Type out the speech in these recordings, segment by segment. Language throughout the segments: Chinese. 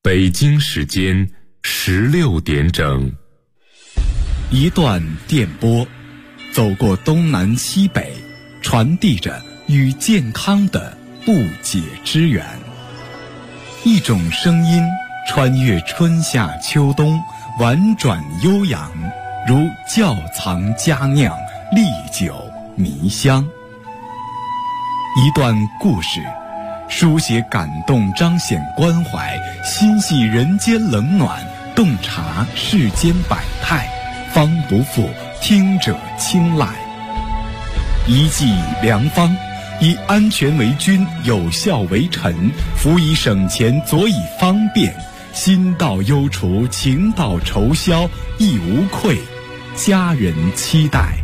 北京时间16点整。 一段电波，走过东南西北，传递着与健康的不解之缘。一种声音穿越春夏秋冬，婉转悠扬，如窖藏佳酿，历久弥香。一段故事，书写感动，彰显关怀，心系人间冷暖，洞察世间百态，方不负听者青睐。一剂良方，以安全为君，有效为臣，辅以省钱，佐以方便，心到忧除，情到愁消，亦无愧，家人期待。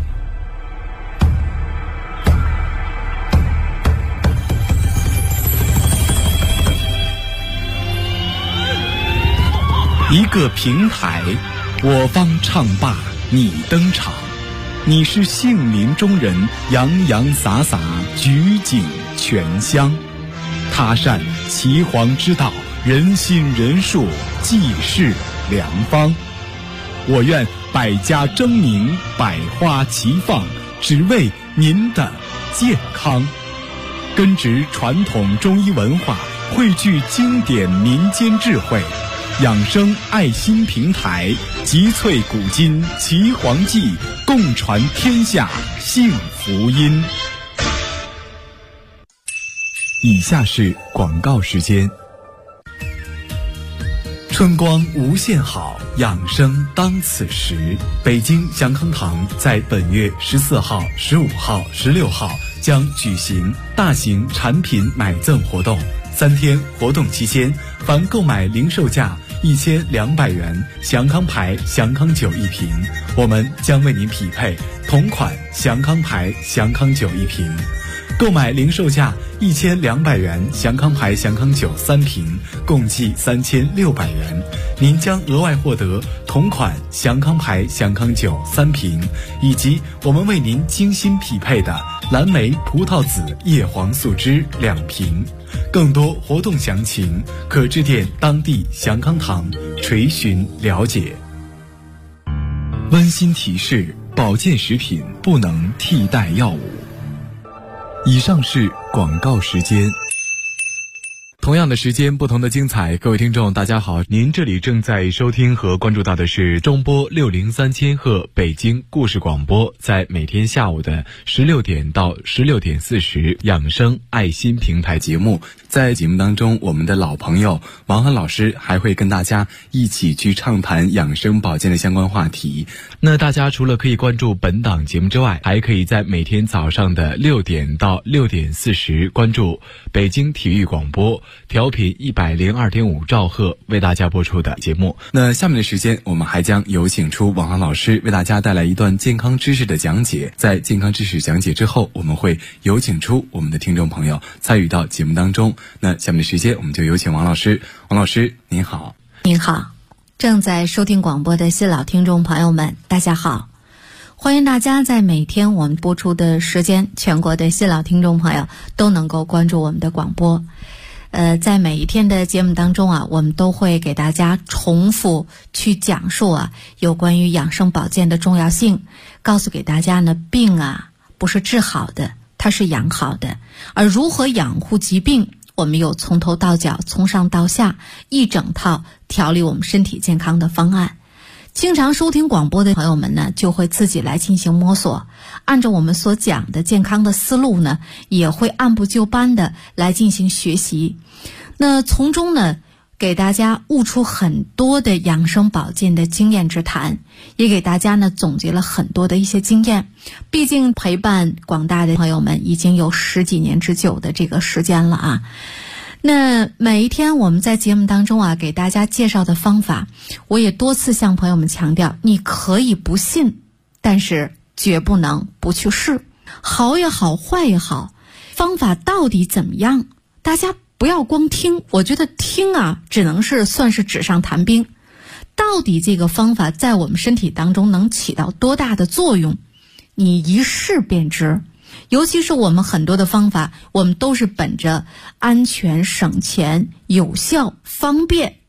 一个平台，我方唱罢你登场，你是杏林中人，洋洋洒洒，举景全香。他善岐黄之道，人心人术，济世良方。我愿百家争鸣，百花齐放，只为您的健康。根植传统中医文化，汇聚经典民间智慧，养生爱心平台，集萃古今岐黄记，共传天下幸福音。以下是广告时间。春光无限好，养生当此时。北京祥康堂在本月14号、15号、16号将举行大型产品买赠活动。3天活动期间，凡购买零售价1200元祥康牌祥康酒一瓶，我们将为您匹配同款祥康牌祥康酒一瓶。购买零售价1200元祥康牌祥康酒3瓶，共计3600元，您将额外获得同款祥康牌祥康酒3瓶，以及我们为您精心匹配的蓝莓葡萄籽叶黄素汁2瓶。更多活动详情可致电当地祥康堂垂询了解。温馨提示：保健食品不能替代药物。以上是广告时间。同样的时间，不同的精彩。各位听众大家好，您这里正在收听和关注到的是中波603千赫北京故事广播，在每天下午的16点到16点40养生爱心平台节目。在节目当中，我们的老朋友王涵老师还会跟大家一起去畅谈养生保健的相关话题。那大家除了可以关注本档节目之外，还可以在每天早上的6点到6点40关注北京体育广播调频102.5兆赫为大家播出的节目。那下面的时间，我们还将有请出王涵老师为大家带来一段健康知识的讲解。在健康知识讲解之后，我们会有请出我们的听众朋友参与到节目当中。那下面的时间，我们就有请王老师。王老师您好。 您好，正在收听广播的新老听众朋友们大家好，欢迎大家在每天我们播出的时间，全国的新老听众朋友都能够关注我们的广播。在每一天的节目当中啊，我们都会给大家重复去讲述有关于养生保健的重要性，告诉给大家呢，病不是治好的，它是养好的，而如何养护疾病，我们有从头到脚，从上到下一整套调理我们身体健康的方案。经常收听广播的朋友们呢，就会自己来进行摸索，按照我们所讲的健康的思路呢，也会按部就班的来进行学习。那从中呢，给大家悟出很多的养生保健的经验之谈，也给大家呢总结了很多的一些经验。毕竟陪伴广大的朋友们已经有10几年之久的这个时间了啊。那每一天我们在节目当中给大家介绍的方法，我也多次向朋友们强调，你可以不信，但是绝不能不去试。好也好，坏也好，方法到底怎么样，大家不要光听，我觉得听只能是算是纸上谈兵。到底这个方法在我们身体当中能起到多大的作用，你一试便知。尤其是我们很多的方法，我们都是本着安全、省钱、有效、方便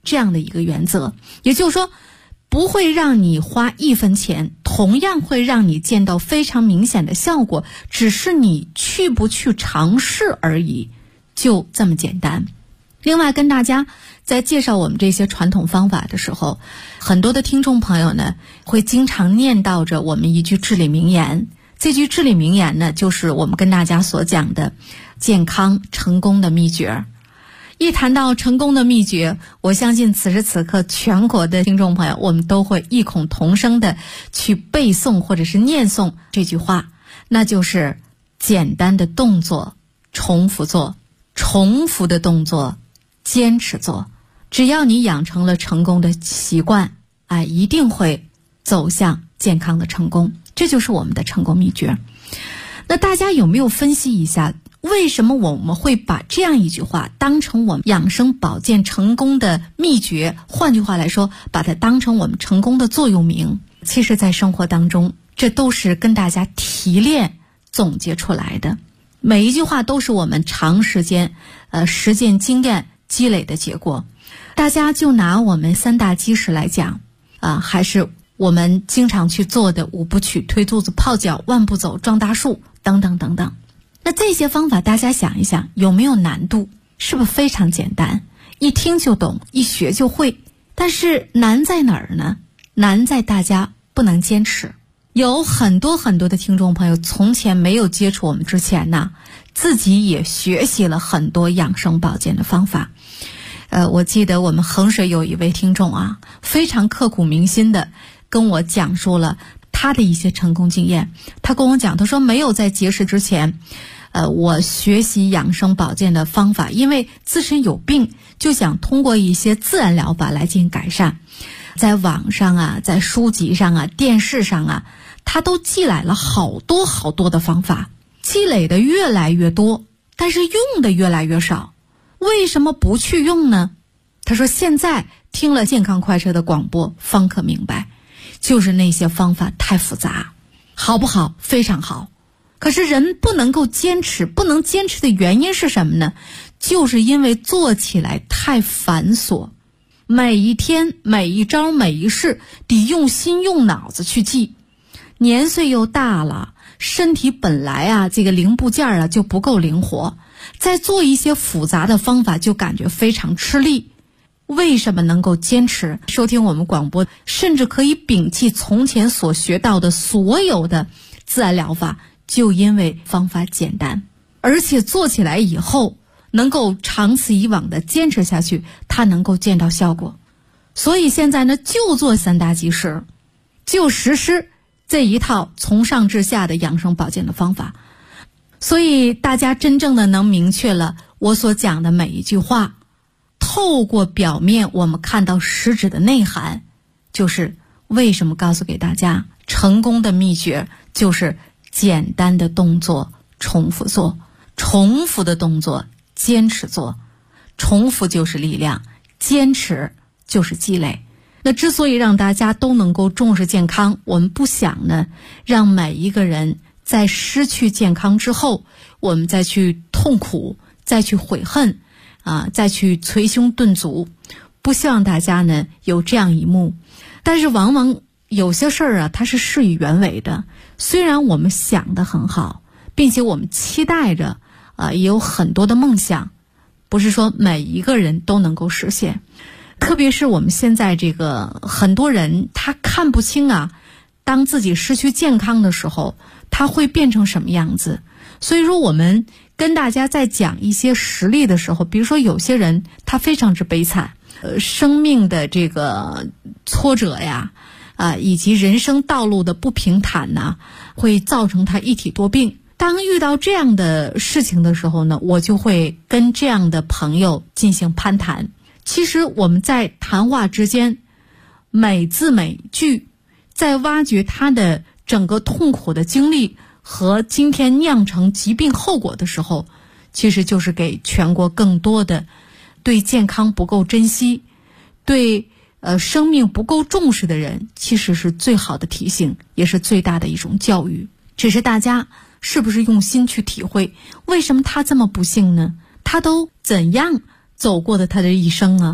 这样的一个原则，也就是说不会让你花1分钱，同样会让你见到非常明显的效果，只是你去不去尝试而已，就这么简单。另外跟大家在介绍我们这些传统方法的时候，很多的听众朋友呢会经常念叨着我们一句至理名言，这句至理名言呢就是我们跟大家所讲的健康成功的秘诀。一谈到成功的秘诀，我相信此时此刻全国的听众朋友，我们都会异口同声的去背诵或者是念诵这句话，那就是简单的动作重复做，重复的动作坚持做。只要你养成了成功的习惯，一定会走向健康的成功，这就是我们的成功秘诀。那大家有没有分析一下，为什么我们会把这样一句话当成我们养生保健成功的秘诀？换句话来说，把它当成我们成功的座右铭。其实在生活当中，这都是跟大家提炼总结出来的，每一句话都是我们长时间实践经验积累的结果。大家就拿我们3大基石来讲还是我们经常去做的5部曲：推肚子、泡脚、万步走、撞大树等等等等。那这些方法大家想一想，有没有难度？是不是非常简单，一听就懂，一学就会？但是难在哪儿呢？难在大家不能坚持。有很多很多的听众朋友从前没有接触我们之前呢，自己也学习了很多养生保健的方法。我记得我们衡水有一位听众非常刻骨铭心的跟我讲述了他的一些成功经验。他跟我讲，他说没有在节食之前我学习养生保健的方法，因为自身有病，就想通过一些自然疗法来进行改善。在网上在书籍上电视上他都积累了好多好多的方法，积累的越来越多，但是用的越来越少。为什么不去用呢？他说现在听了健康快车的广播方可明白，就是那些方法太复杂。好不好？非常好。可是人不能够坚持，不能坚持的原因是什么呢？就是因为做起来太繁琐，每一天每一招每一式得用心用脑子去记。年岁又大了，身体本来这个零部件就不够灵活，再做一些复杂的方法就感觉非常吃力。为什么能够坚持收听我们广播，甚至可以摒弃从前所学到的所有的自然疗法？就因为方法简单，而且做起来以后能够长此以往的坚持下去，它能够见到效果。所以现在呢，就做3大基石，就实施这一套从上至下的养生保健的方法。所以大家真正的能明确了我所讲的每一句话，透过表面我们看到实质的内涵，就是为什么告诉给大家成功的秘诀就是简单的动作重复做，重复的动作坚持做，重复就是力量，坚持就是积累。那之所以让大家都能够重视健康，我们不想呢让每一个人在失去健康之后，我们再去痛苦，再去悔恨再去捶胸顿足，不希望大家呢有这样一幕。但是往往有些事儿它是事与愿违的。虽然我们想得很好，并且我们期待着也有很多的梦想，不是说每一个人都能够实现。特别是我们现在这个很多人他看不清当自己失去健康的时候他会变成什么样子。所以说我们跟大家在讲一些实例的时候，比如说有些人他非常之悲惨，生命的这个挫折以及人生道路的不平坦会造成他一体多病。当遇到这样的事情的时候呢，我就会跟这样的朋友进行攀谈。其实我们在谈话之间，每字每句在挖掘他的整个痛苦的经历和今天酿成疾病后果的时候，其实就是给全国更多的对健康不够珍惜，对生命不够重视的人，其实是最好的提醒，也是最大的一种教育。只是大家是不是用心去体会，为什么他这么不幸呢？他都怎样走过的他的一生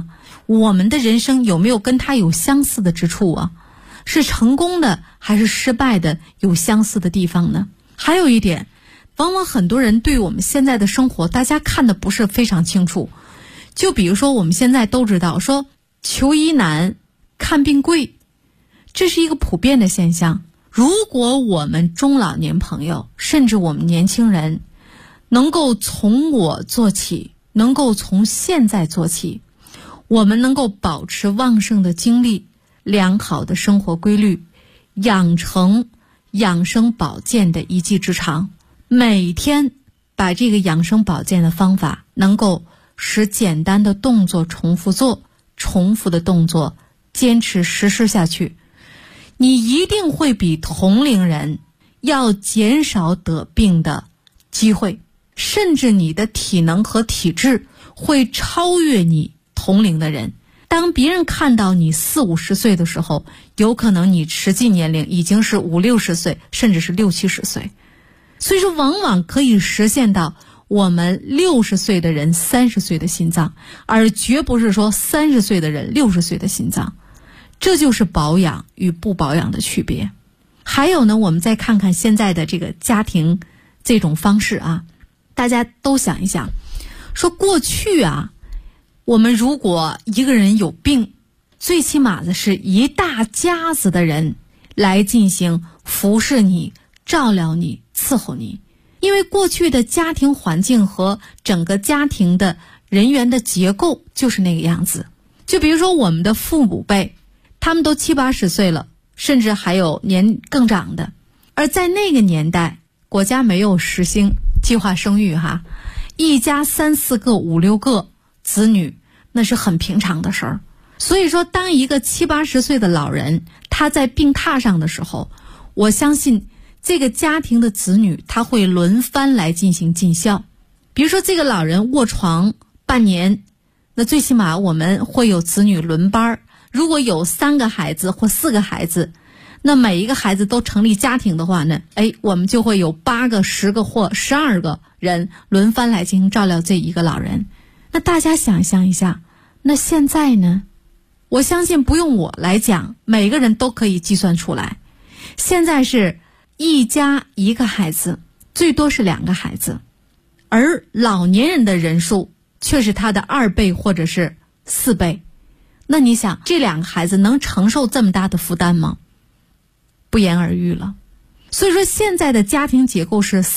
我们的人生有没有跟他有相似的之处啊？是成功的还是失败的有相似的地方呢？还有一点，往往很多人对我们现在的生活大家看的不是非常清楚。就比如说我们现在都知道说求医难看病贵，这是一个普遍的现象。如果我们中老年朋友甚至我们年轻人能够从我做起，能够从现在做起，我们能够保持旺盛的精力，良好的生活规律，养成养生保健的一技之长，每天把这个养生保健的方法能够使简单的动作重复做，重复的动作坚持实施下去，你一定会比同龄人要减少得病的机会，甚至你的体能和体质会超越你同龄的人。当别人看到你40-50岁的时候，有可能你实际年龄已经是50-60岁，甚至是60-70岁。所以说往往可以实现到我们60岁的人30岁的心脏，而绝不是说30岁的人60岁的心脏。这就是保养与不保养的区别。还有呢，我们再看看现在的这个家庭这种方式啊，大家都想一想，说过去啊，我们如果一个人有病，最起码的是一大家子的人来进行服侍你、照料你、伺候你。因为过去的家庭环境和整个家庭的人员的结构就是那个样子。就比如说我们的父母辈，他们都70-80岁了，甚至还有年更长的。而在那个年代，国家没有实行计划生育哈，一家3-4个、5-6个子女，那是很平常的事儿。所以说，当一个70-80岁的老人他在病榻上的时候，我相信这个家庭的子女他会轮番来进行尽孝。比如说这个老人卧床半年，那最起码我们会有子女轮班。如果有3个孩子或4个孩子，那每一个孩子都成立家庭的话呢，我们就会有8个、10个或12个人轮番来进行照料这一个老人。那大家想象一下，那现在呢？我相信不用我来讲，每个人都可以计算出来。现在是一家1个孩子，最多是2个孩子，而老年人的人数却是他的2倍或者是4倍。那你想，这2个孩子能承受这么大的负担吗？不言而喻了。所以说现在的家庭结构是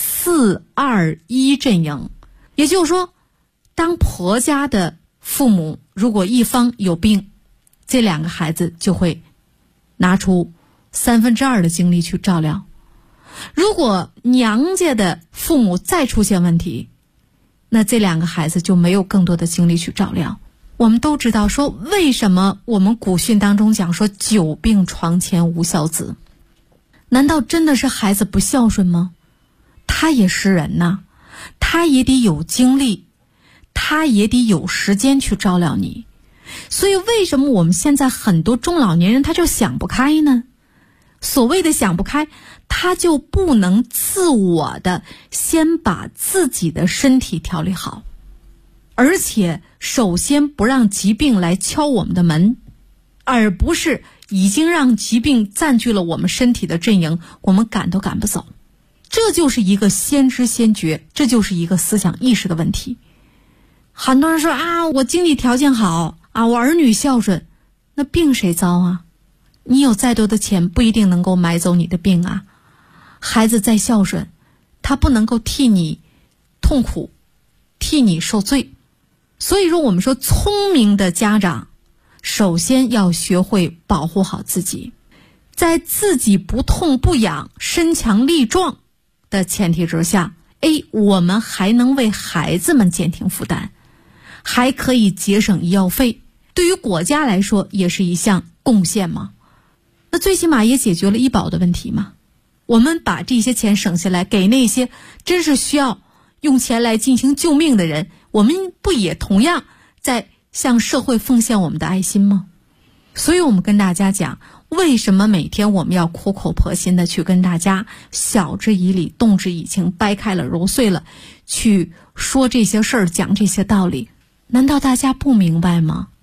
4-2-1阵营，也就是说，当婆家的父母如果一方有病，这2个孩子就会拿出2/3的精力去照料。如果娘家的父母再出现问题，那这2个孩子就没有更多的精力去照料。我们都知道说，为什么我们古训当中讲说久病床前无孝子？难道真的是孩子不孝顺吗？他也是人呐，他也得有精力，他也得有时间去照料你。所以为什么我们现在很多中老年人他就想不开呢？所谓的想不开，他就不能自我的先把自己的身体调理好，而且首先不让疾病来敲我们的门，而不是已经让疾病占据了我们身体的阵营，我们赶都赶不走。这就是一个先知先觉，这就是一个思想意识的问题。很多人说啊，我经济条件好啊，我儿女孝顺，那病谁遭啊？你有再多的钱不一定能够买走你的病啊。孩子再孝顺，他不能够替你痛苦，替你受罪。所以说我们说，聪明的家长首先要学会保护好自己，在自己不痛不痒、身强力壮的前提之下，我们还能为孩子们减轻负担，还可以节省医药费，对于国家来说也是一项贡献嘛。那最起码也解决了医保的问题嘛。我们把这些钱省下来，给那些真是需要用钱来进行救命的人，我们不也同样在向社会奉献我们的爱心吗？所以我们跟大家讲，为什么每天我们要苦口婆心的去跟大家晓之以理，动之以情，掰开了揉碎了去说这些事儿，讲这些道理？难道大家不明白吗？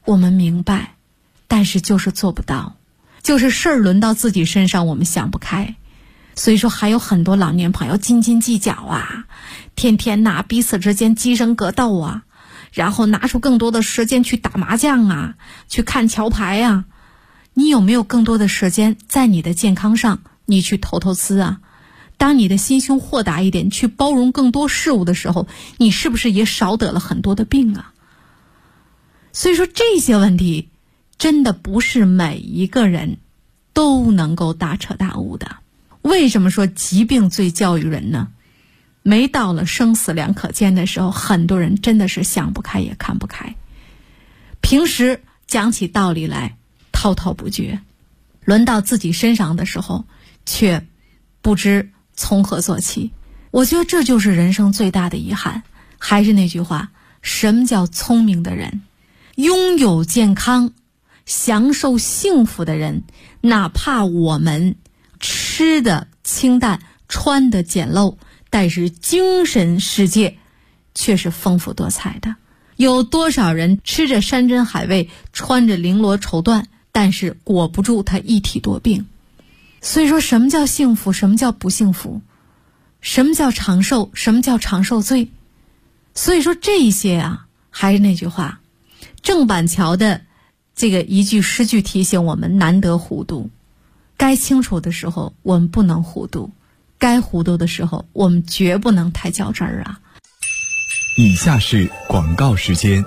我们明白，但是就是做不到，就是事儿轮到自己身上我们想不开。所以说还有很多老年朋友斤斤计较啊，天天彼此之间鸡生格斗啊，然后拿出更多的时间去打麻将啊，去看桥牌啊。你有没有更多的时间在你的健康上，你去投资啊？当你的心胸豁达一点，去包容更多事物的时候，你是不是也少得了很多的病啊？所以说这些问题真的不是每一个人都能够大彻大悟的。为什么说疾病最教育人呢？没到了生死两可间的时候，很多人真的是想不开也看不开，平时讲起道理来滔滔不绝，轮到自己身上的时候却不知从何做起。我觉得这就是人生最大的遗憾。还是那句话，什么叫聪明的人？拥有健康享受幸福的人，哪怕我们吃的清淡，穿的简陋，但是精神世界却是丰富多彩的。有多少人吃着山珍海味，穿着绫罗绸缎，但是裹不住他一体多病。所以说什么叫幸福，什么叫不幸福，什么叫长寿，什么叫长寿罪。所以说这一些啊，还是那句话，郑板桥的这个一句诗句提醒我们，难得糊涂。该清楚的时候我们不能糊涂，该糊涂的时候我们绝不能太较真儿啊。 以下是广告时间。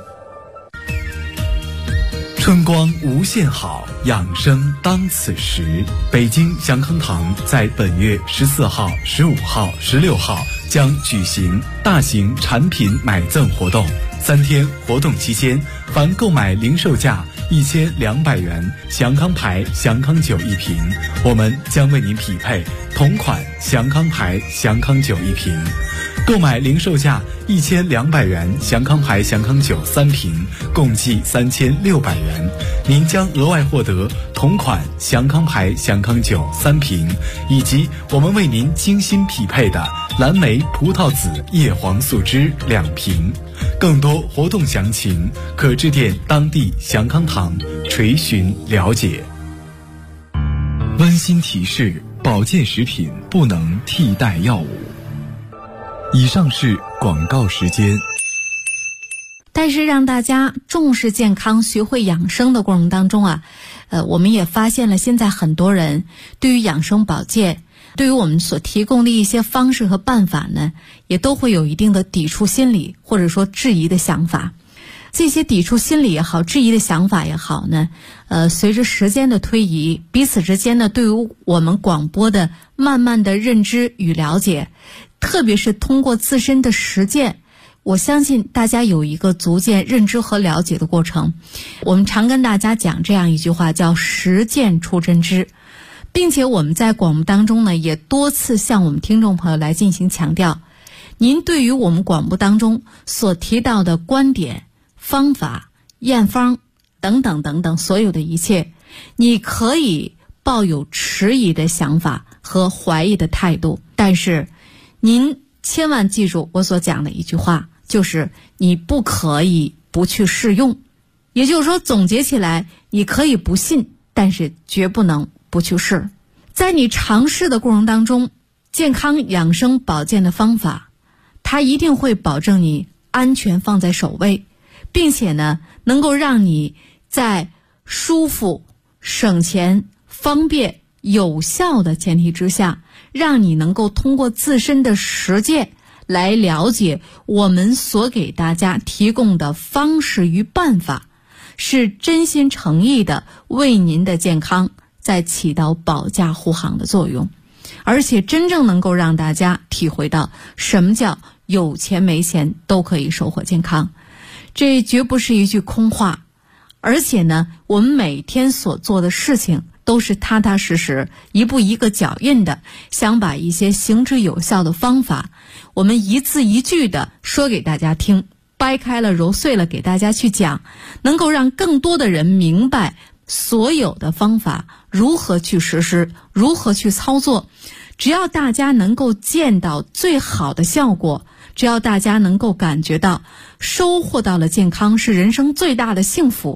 春光无限好，养生当此时。北京祥康堂在本月14号、15号、16号将举行大型产品买赠活动。3天活动期间，凡购买零售价1200元祥康牌祥康酒一瓶，我们将为您匹配同款祥康牌祥康酒一瓶。购买零售价1200元祥康牌祥康酒3瓶，共计3600元，您将额外获得同款祥康牌祥康酒3瓶，以及我们为您精心匹配的蓝莓葡萄籽叶黄素汁2瓶。更多活动详情可致电当地祥康堂垂询了解。温馨提示：保健食品不能替代药物。以上是广告时间。 但是让大家重视健康、学会养生的过程当中啊，我们也发现了现在很多人对于养生保健，对于我们所提供的一些方式和办法呢，也都会有一定的抵触心理，或者说质疑的想法。这些抵触心理也好，质疑的想法也好呢，随着时间的推移，彼此之间呢，对于我们广播的慢慢的认知与了解，特别是通过自身的实践，我相信大家有一个逐渐认知和了解的过程。我们常跟大家讲这样一句话，叫实践出真知，并且我们在广播当中呢，也多次向我们听众朋友来进行强调，您对于我们广播当中所提到的观点、方法、验方等等等等所有的一切，你可以抱有迟疑的想法和怀疑的态度，但是您千万记住我所讲的一句话，就是你不可以不去试用。也就是说，总结起来，你可以不信，但是绝不能不去试。在你尝试的过程当中，健康养生保健的方法，它一定会保证你安全放在首位，并且呢，能够让你在舒服、省钱、方便、有效的前提之下，让你能够通过自身的实践来了解我们所给大家提供的方式与办法，是真心诚意的为您的健康在起到保驾护航的作用，而且真正能够让大家体会到什么叫有钱没钱都可以收获健康。这绝不是一句空话，而且呢，我们每天所做的事情都是踏踏实实一步一个脚印的，想把一些行之有效的方法，我们一字一句的说给大家听，掰开了揉碎了给大家去讲，能够让更多的人明白所有的方法如何去实施，如何去操作。只要大家能够见到最好的效果，只要大家能够感觉到收获到了健康是人生最大的幸福，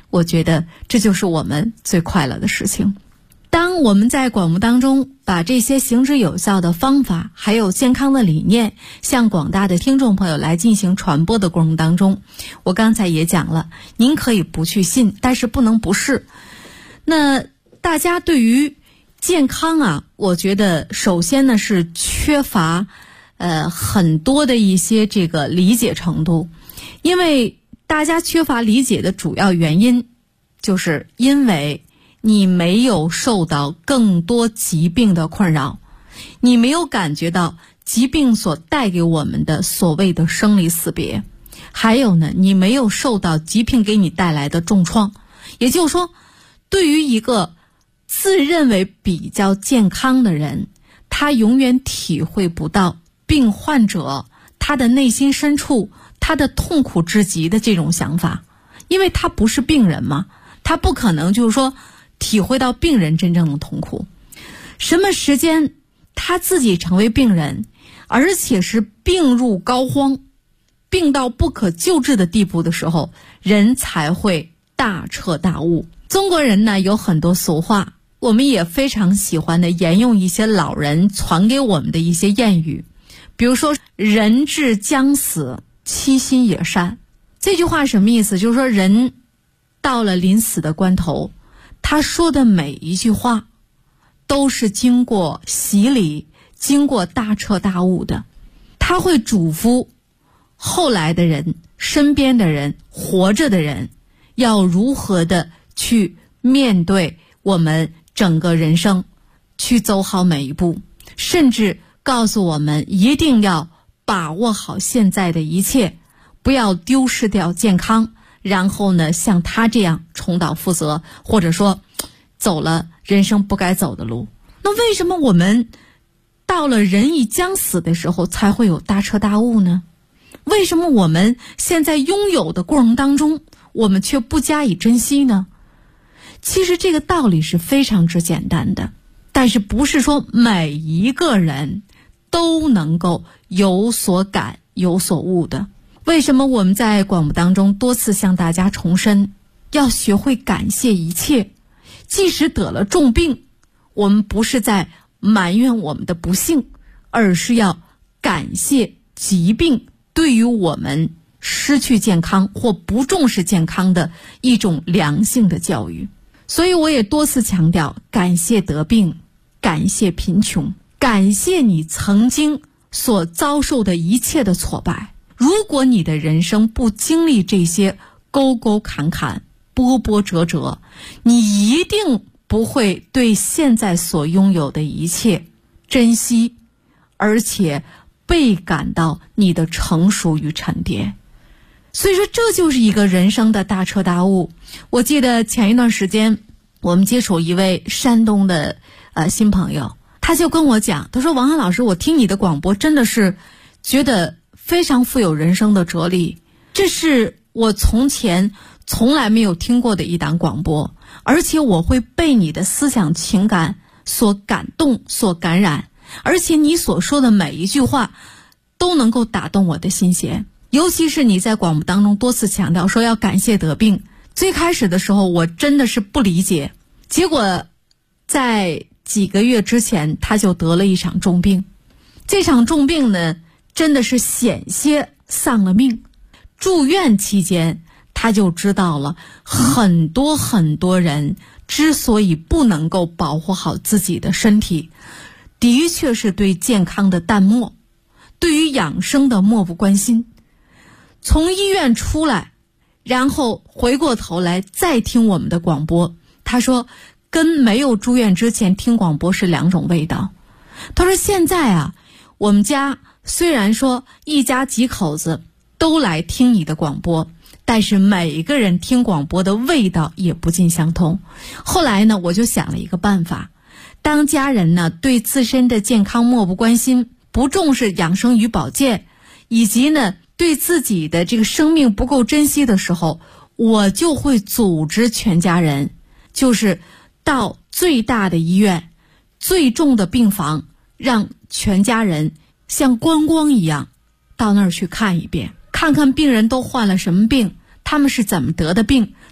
我觉得这就是我们最快乐的事情。当我们在广播当中把这些行之有效的方法还有健康的理念向广大的听众朋友来进行传播的过程当中，我刚才也讲了，您可以不去信，但是不能不试。那大家对于健康啊，我觉得首先呢是缺乏很多的一些这个理解程度，因为大家缺乏理解的主要原因就是因为你没有受到更多疾病的困扰，你没有感觉到疾病所带给我们的所谓的生离死别，还有呢，你没有受到疾病给你带来的重创。也就是说，对于一个自认为比较健康的人，他永远体会不到病患者他的内心深处他的痛苦至极的这种想法，因为他不是病人嘛，他不可能就是说体会到病人真正的痛苦。什么时间他自己成为病人，而且是病入膏肓，病到不可救治的地步的时候，人才会大彻大悟。中国人呢有很多俗话，我们也非常喜欢的沿用一些老人传给我们的一些谚语，比如说人至将死，其心也善。这句话什么意思？就是说人到了临死的关头，他说的每一句话都是经过洗礼，经过大彻大悟的。他会嘱咐后来的人，身边的人，活着的人，要如何的去面对我们整个人生，去走好每一步，甚至告诉我们一定要把握好现在的一切，不要丢失掉健康，然后呢像他这样重蹈覆辙，或者说走了人生不该走的路。那为什么我们到了人已将死的时候才会有大彻大悟呢？为什么我们现在拥有的过程当中，我们却不加以珍惜呢？其实这个道理是非常之简单的，但是不是说每一个人都能够有所感有所悟的。为什么我们在广播当中多次向大家重申，要学会感谢一切，即使得了重病，我们不是在埋怨我们的不幸，而是要感谢疾病对于我们失去健康或不重视健康的一种良性的教育。所以我也多次强调，感谢得病，感谢贫穷，感谢你曾经所遭受的一切的挫败。如果你的人生不经历这些沟沟坎坎，波波折折，你一定不会对现在所拥有的一切珍惜，而且倍感到你的成熟与沉淀。所以说这就是一个人生的大彻大悟。我记得前一段时间我们接触一位山东的新朋友，他就跟我讲，他说王涵老师，我听你的广播真的是觉得非常富有人生的哲理，这是我从前从来没有听过的一档广播，而且我会被你的思想情感所感动所感染，而且你所说的每一句话都能够打动我的心弦。尤其是你在广播当中多次强调说要感谢得病，最开始的时候我真的是不理解，结果在几个月之前他就得了一场重病，这场重病呢真的是险些丧了命。住院期间他就知道了很多很多人之所以不能够保护好自己的身体，的确是对健康的淡漠，对于养生的漠不关心。从医院出来，然后回过头来再听我们的广播，他说跟没有住院之前听广播是两种味道。他说现在啊，我们家虽然说一家几口子都来听你的广播，但是每一个人听广播的味道也不尽相同。后来呢，我就想了一个办法，当家人呢对自身的健康漠不关心，不重视养生与保健，以及呢对自己的这个生命不够珍惜的时候，我就会组织全家人，就是到最大的医院，最重的病房，让全家人像观光一样到那儿去看一遍，看看病人都患了什么病，他们是怎么得的病，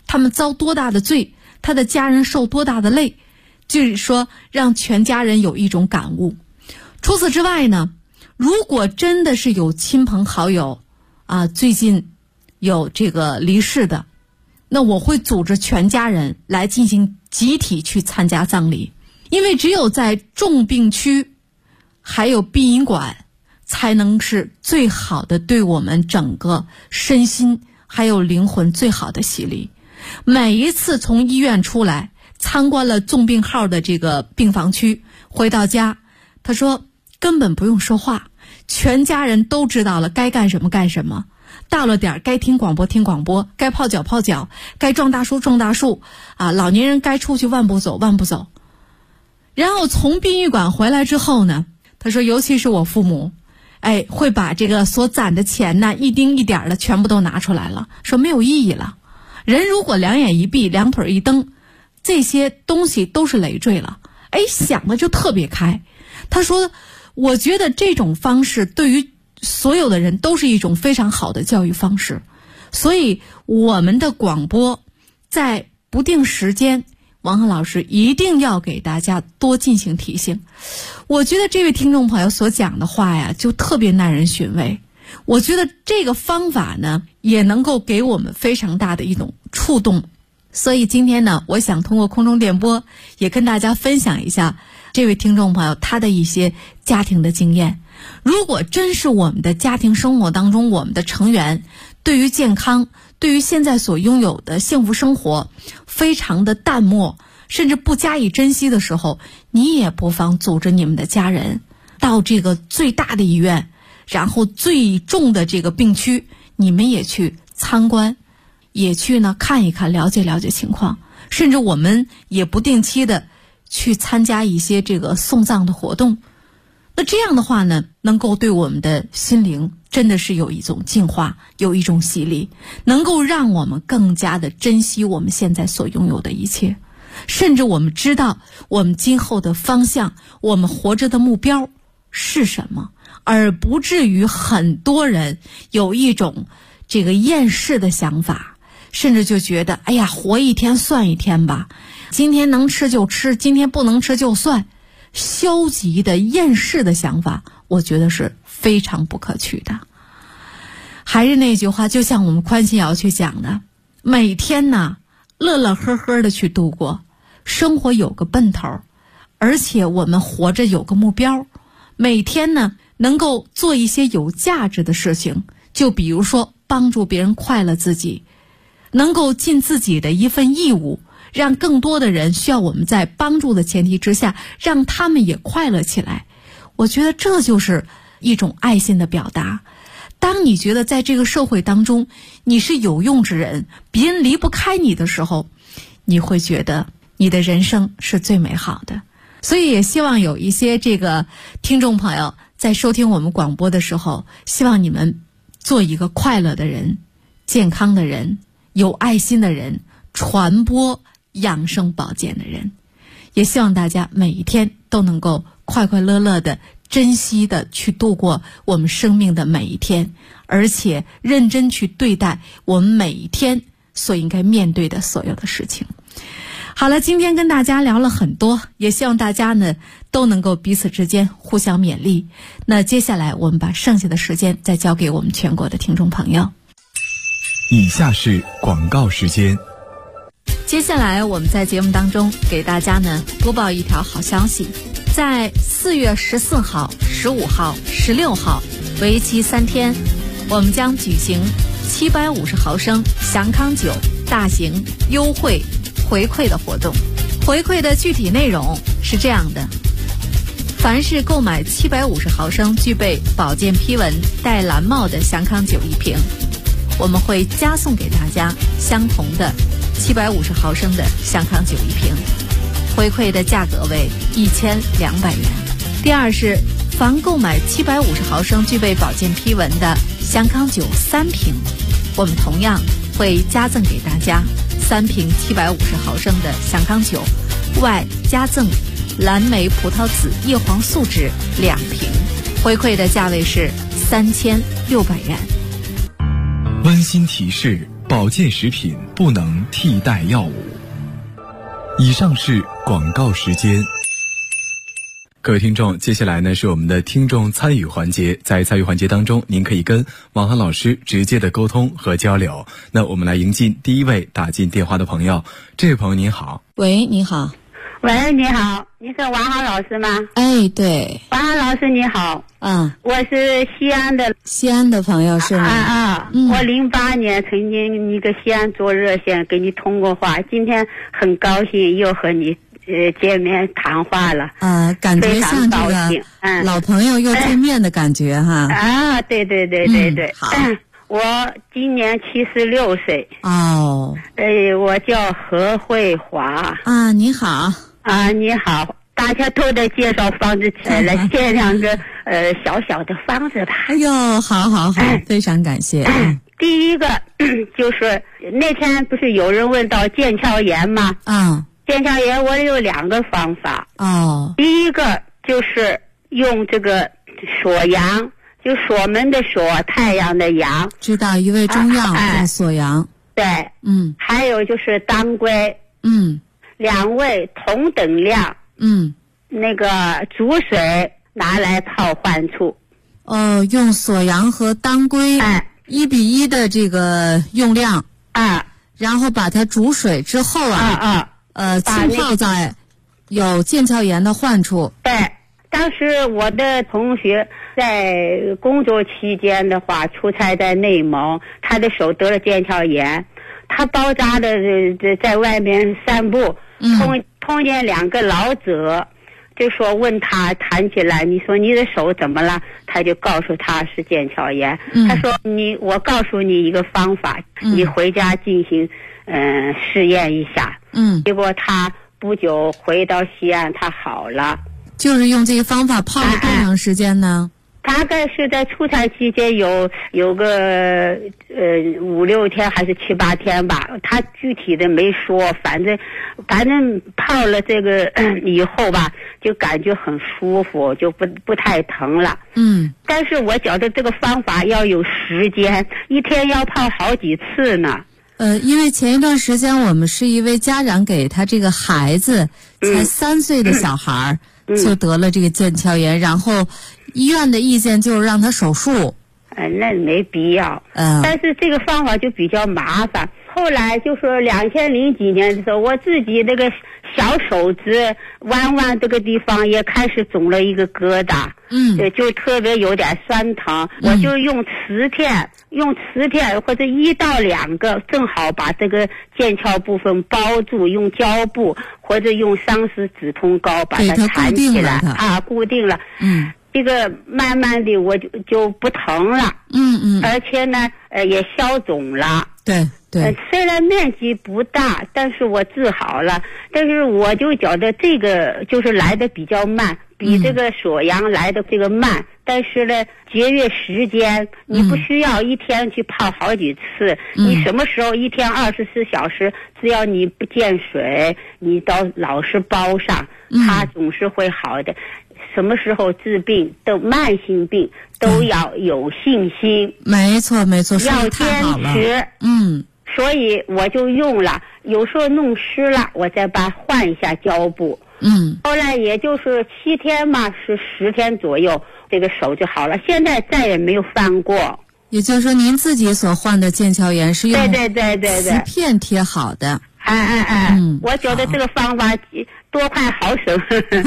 他们遭多大的罪，他的家人受多大的累，就是说让全家人有一种感悟。除此之外呢，如果真的是有亲朋好友最近有这个离世的，那我会组织全家人来进行集体去参加葬礼，因为只有在重病区还有殡仪馆才能是最好的对我们整个身心还有灵魂最好的洗礼。每一次从医院出来参观了重病号的这个病房区，回到家他说根本不用说话，全家人都知道了该干什么干什么，到了点该听广播听广播，该泡脚泡脚，该种大树种大树老年人该出去万步走万步走。然后从殡仪馆回来之后呢，他说尤其是我父母会把这个所攒的钱呢一丁一点的全部都拿出来了，说没有意义了，人如果两眼一闭两腿一蹬，这些东西都是累赘了。想的就特别开。他说我觉得这种方式对于所有的人都是一种非常好的教育方式，所以我们的广播在不定时间，王鹤老师一定要给大家多进行提醒。我觉得这位听众朋友所讲的话呀，就特别耐人寻味。我觉得这个方法呢，也能够给我们非常大的一种触动。所以今天呢，我想通过空中电波也跟大家分享一下这位听众朋友他的一些家庭的经验。如果真是我们的家庭生活当中，我们的成员对于健康，对于现在所拥有的幸福生活非常的淡漠，甚至不加以珍惜的时候，你也不妨组织你们的家人到这个最大的医院，然后最重的这个病区，你们也去参观，也去呢看一看，了解了解情况。甚至我们也不定期的去参加一些这个送葬的活动。那这样的话呢，能够对我们的心灵真的是有一种净化，有一种洗礼，能够让我们更加的珍惜我们现在所拥有的一切，甚至我们知道我们今后的方向，我们活着的目标是什么，而不至于很多人有一种这个厌世的想法，甚至就觉得活一天算一天吧，今天能吃就吃，今天不能吃就算。消极的厌世的想法，我觉得是非常不可取的。还是那句话，就像我们宽心瑶去讲的，每天呢乐乐呵呵的去度过，生活有个奔头，而且我们活着有个目标，每天呢能够做一些有价值的事情，就比如说帮助别人快乐自己，能够尽自己的一份义务，让更多的人需要我们在帮助的前提之下，让他们也快乐起来。我觉得这就是一种爱心的表达。当你觉得在这个社会当中你是有用之人，别人离不开你的时候，你会觉得你的人生是最美好的。所以也希望有一些这个听众朋友在收听我们广播的时候，希望你们做一个快乐的人，健康的人，有爱心的人，传播养生保健的人。也希望大家每一天都能够快快乐乐的珍惜的去度过我们生命的每一天，而且认真去对待我们每一天所应该面对的所有的事情。好了，今天跟大家聊了很多，也希望大家呢都能够彼此之间互相勉励。那接下来我们把剩下的时间再交给我们全国的听众朋友。 以下是广告时间。 接下来我们在节目当中给大家呢播报一条好消息，在4月14号、15号、16号为期3天，我们将举行750毫升祥康酒大型优惠回馈的活动。回馈的具体内容是这样的：凡是购买750毫升具备保健批文带蓝帽的祥康酒1瓶，我们会加送给大家相同的750毫升的祥康酒1瓶，回馈的价格为1200元。第二是，凡购买750毫升具备保健批文的祥康酒3瓶，我们同样会加赠给大家3瓶750毫升的祥康酒，外加赠蓝莓葡萄籽叶黄素酯2瓶，回馈的价位是3600元。 温馨提示： 保健食品不能替代药物。以上是广告时间。各位听众，接下来呢是我们的听众参与环节。在参与环节当中，您可以跟王涵老师直接的沟通和交流。那我们来迎进第一位打进电话的朋友。这位朋友您好。 喂，你好。 喂，你好，你是王涵老师吗？ 哎，对。 王涵老师你好。我是西安的朋友是吗？ 我08年曾经你搁西安做热线给你通过话，今天很高兴又和你见面谈话了。 感觉像这个老朋友又见面的感觉哈。 对。 好。 我今年76岁。我叫何慧华。 你好。 你好，大家都在介绍房子起来，限量个小小的房子吧。 哎呦，好，非常感谢。 第一个就是那天不是有人问到腱鞘炎吗？腱鞘炎我有2个方法。第一个就是用这个锁阳，就锁门的锁，太阳的阳。知道一味中药叫锁阳。对。还有就是当归。2味同等量。那个煮水拿来泡患处。用锁阳和当归1:1的这个用量。然后把它煮水之后浸泡在有腱鞘炎的患处。对。当时我的同学在工作期间的话，出差在内蒙，他的手得了腱鞘炎，他包扎的在外面散步，碰见2个老者，就说问他谈起来，你说你的手怎么了？他就告诉他是腱鞘炎。他说我告诉你一个方法，你回家进行试验一下。结果他不久回到西安，他好了。就是用这个方法泡了多长时间呢？大概是在出差期间有个5、6天还是7、8天吧，他具体的没说，反正泡了这个以后吧，就感觉很舒服，就不太疼了。但是我觉得这个方法要有时间，一天要泡好几次呢。因为前一段时间我们是一位家长给他这个孩子才3岁的小孩就得了这个腱鞘炎，然后医院的意见就是让他手术。那没必要。但是这个方法就比较麻烦。后来就说2000几年的时候，我自己那个小手指弯这个地方也开始肿了一个疙瘩。就特别有点酸疼。我就用磁片或者1到2个，正好把这个腱鞘部分包住，用胶布或者用桑丝止痛膏把它缠起来。固定了。这个慢慢的我就不疼了。而且呢也消肿了。对。虽然面积不大，但是我治好了。但是我就觉得这个就是来的比较慢，比这个锁阳来的这个慢。但是呢节约时间，你不需要一天去泡好几次。你什么时候一天24小时，只要你不见水，你都老是包上，它总是会好的。什么时候治病都慢性病都要有信心。没错，要坚持。所以我就用了，有时候弄湿了我再把它换一下胶布。后来也就是7天嘛，是10天左右，这个手就好了，现在再也没有犯过。也就是说您自己所患的腱鞘炎是用磁片贴好的。我觉得这个方法多快好省。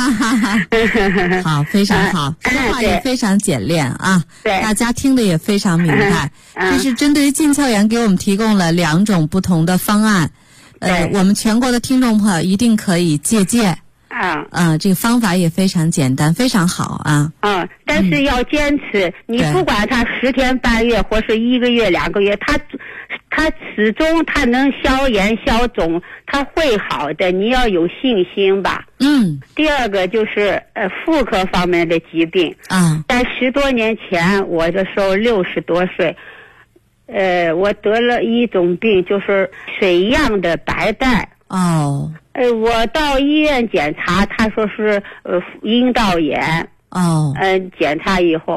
好，非常好，说话也非常简练啊。对，大家听得也非常明白。这是针对于腱鞘炎给我们提供了2种不同的方案。我们全国的听众朋友一定可以借鉴。这个方法也非常简单，非常好啊。但是要坚持，你不管它10天半月或是1个月2个月，它始终它能消炎消肿，它会好的，你要有信心吧。第二个就是妇科方面的疾病。在10多年前，我的时候60多岁，我得了一种病，就是水样的白带。我到医院检查，他说是阴道炎。检查以后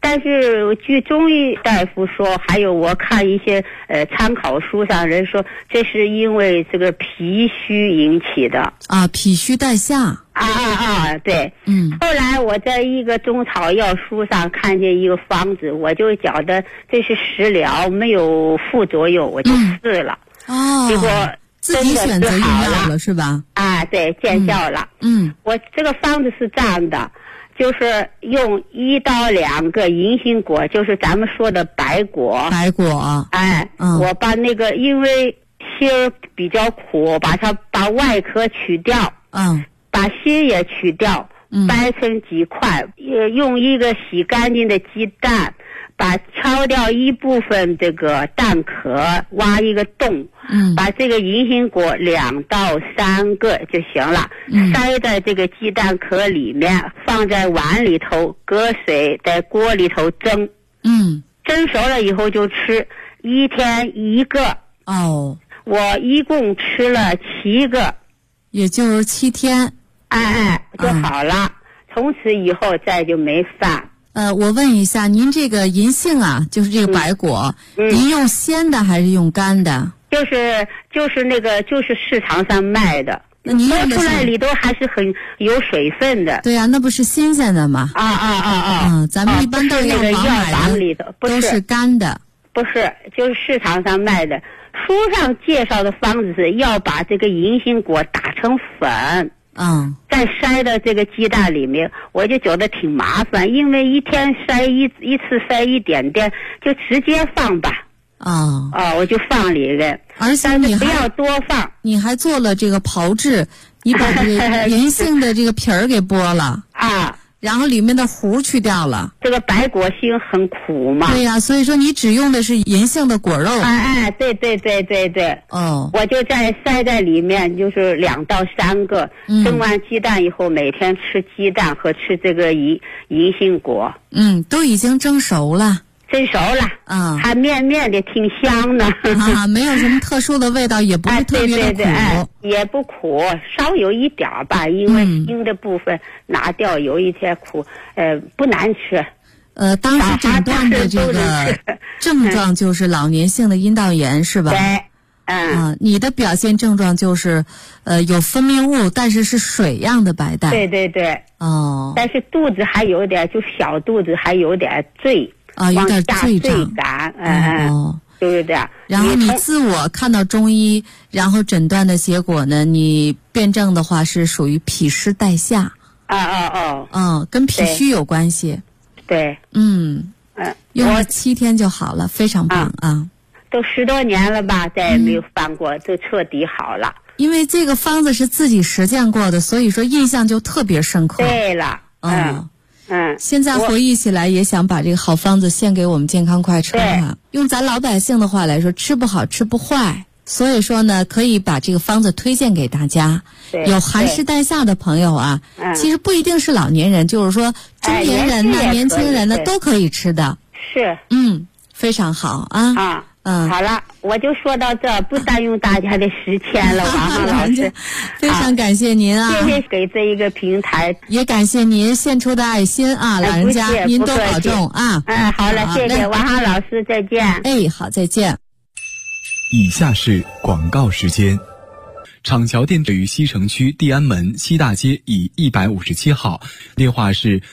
但是据中医大夫说，还有我看一些参考书上人说，这是因为这个脾虚引起的啊，脾虚带下对。后来我在一个中草药书上看见一个方子，我就觉得这是食疗，没有副作用，我就试了。结果自己选择用药了是吧？ 对，见效了。我这个方子是这样的，就是用1到2个银杏果，就是咱们说的白果。我把那个因为芯儿比较苦，把外壳取掉，把芯也取掉，掰成几块，用一个洗干净的鸡蛋，把敲掉一部分这个蛋壳，挖一个洞，把这个银杏果2到3个就行了，塞在这个鸡蛋壳里面，放在碗里头，隔水在锅里头蒸，蒸熟了以后就吃，1天1个。我一共吃了7个， 也就是7天， 就好了。从此以后再就没犯。 我问一下，您这个银杏啊，就是这个白果，您用鲜的还是用干的？ 就是那个就是市场上卖的， 那您摸出来里头还是很有水分的。 对呀，那不是新鲜的吗？咱们一般到药房里头都是干的。 不是，就是市场上卖的。书上介绍的方子是要把这个银杏果打成粉，再筛到这个鸡蛋里面，我就觉得挺麻烦，因为一天筛一次筛一点点，就直接放吧。我就放里面， 而且你不要多放。 你还做了这个炮制，你把这个银杏的这个皮儿给剥了然后里面的核去掉了。 这个白果杏很苦嘛。 对呀，所以说你只用的是银杏的果肉。 对。我就塞在里面，就是2到3个。蒸完鸡蛋以后，每天吃鸡蛋和吃这个银杏果。 都已经蒸熟了。 蒸熟了，还面面的，挺香的。 没有什么特殊的味道，也不是特别的苦。 也不苦，稍有一点吧，因为腥的部分拿掉，有一些苦，不难吃。 当时诊断的这个症状就是老年性的阴道炎，是吧？ 对。 你的表现症状就是有分泌物，但是是水样的白带。 对。但是肚子还有点，就小肚子还有点坠。 有点坠感，就是这样。 然后你自我看到中医，然后诊断的结果呢，你辩证的话是属于脾湿带下。跟脾虚有关系。 对。 用了7天就好了，非常棒都10多年了吧，再也没有犯过，就彻底好了。 因为这个方子是自己实践过的，所以说印象就特别深刻。 对了。 现在回忆起来也想把这个好方子献给我们健康快车用咱老百姓的话来说，吃不好吃不坏，所以说呢可以把这个方子推荐给大家。有寒湿带下的朋友其实不一定是老年人，就是说中年人年轻人呢都可以吃的。 是。 非常好好了，我就说到这，不耽误大家的时间了，王浩老师。 非常感谢您谢谢给这一个平台， 也感谢您献出的爱心老人家，您多保重好了，谢谢王浩老师，再见。 好，再见。 以下是广告时间。厂桥店位于西城区地安门西大街以157号，电话是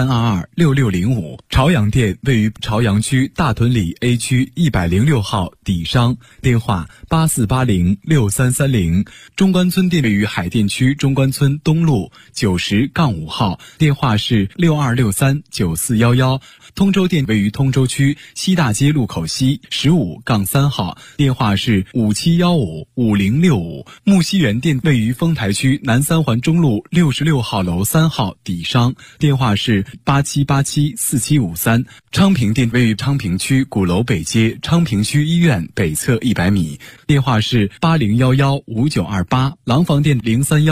83226605。朝阳店位于朝阳区大屯里 A 区106号底商，电话84806330。中关村店位于海淀区中关村东路90-5号，电话是62639411。通州店位于通州区西大街路口西15-3号，电话是57155065。木樨园店位于丰台区南三环中路66号楼3号底商，电话是87874753。昌平店位于昌平区鼓楼北街昌平区医院北侧100米，电话是80115928。廊坊店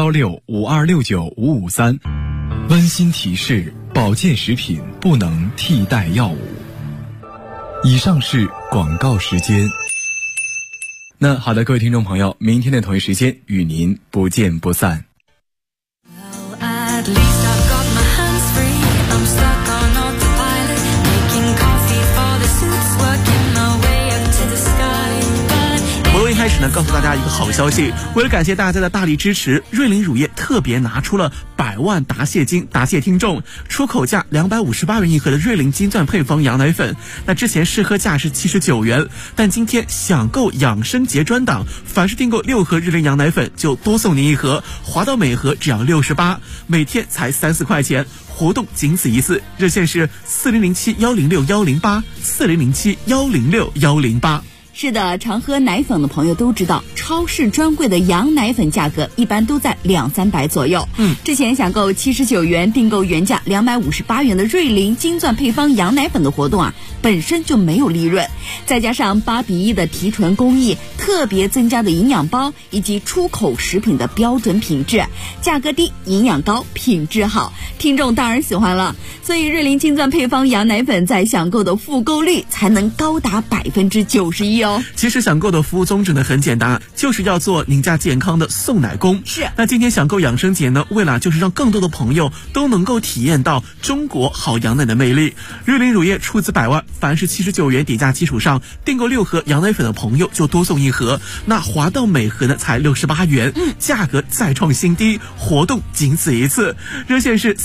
031652695553。温馨提示：保健食品不能替代药物。以上是广告时间。那好的，各位听众朋友，明天的同一时间与您不见不散。 At least I've got my hands free. I'm stuck on autopilot, making 开始呢，告诉大家一个好消息，为了感谢大家的大力支持，瑞麟乳业特别拿出了100万答谢金答谢听众，出口价258元一盒的瑞麟金钻配方羊奶粉。那之前试喝价是79元，但今天享购养生节专档，凡是订购6盒瑞麟羊奶粉就多送您一盒，划到每盒只要68，每天才3-4块钱。活动仅此一次，热线是4007-106-108，4007-106-108。 是的，常喝奶粉的朋友都知道，超市专柜的羊奶粉价格一般都在200-300左右。之前想购79元订购原价258元的瑞麟金钻配方羊奶粉的活动啊，本身就没有利润，再加上8:1的提纯工艺、特别增加的营养包以及出口食品的标准品质，价格低、营养高、品质好，听众当然喜欢了。所以瑞麟金钻配方羊奶粉在享购的复购率才能高达91%哦。 其实享购的服务宗旨呢很简单，就是要做您家健康的送奶工。 是。 那今天享购养生节呢，为了就是让更多的朋友都能够体验到中国好羊奶的魅力，瑞麟乳业出资100万，凡是79元底价基础上订购6盒羊奶粉的朋友就多送1盒，那划到每盒呢才68元，价格再创新低，活动仅此一次。热线是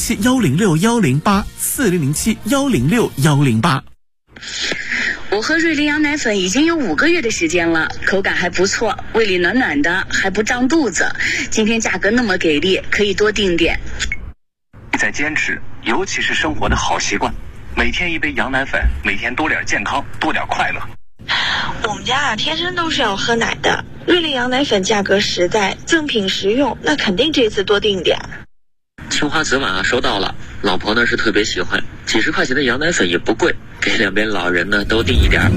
4007-106-108，4007-106-108。 我喝瑞麟羊奶粉已经有5个月的时间了，口感还不错，胃里暖暖的，还不胀肚子。今天价格那么给力，可以多订点。 在坚持，尤其是生活的好习惯，每天一杯羊奶粉，每天多点健康，多点快乐。 我们家天生都是要喝奶的，瑞麟羊奶粉价格实在，赠品实用，那肯定这次多订点。 青花瓷碗收到了，老婆呢是特别喜欢，几十块钱的羊奶粉也不贵，给两边老人呢都订一点。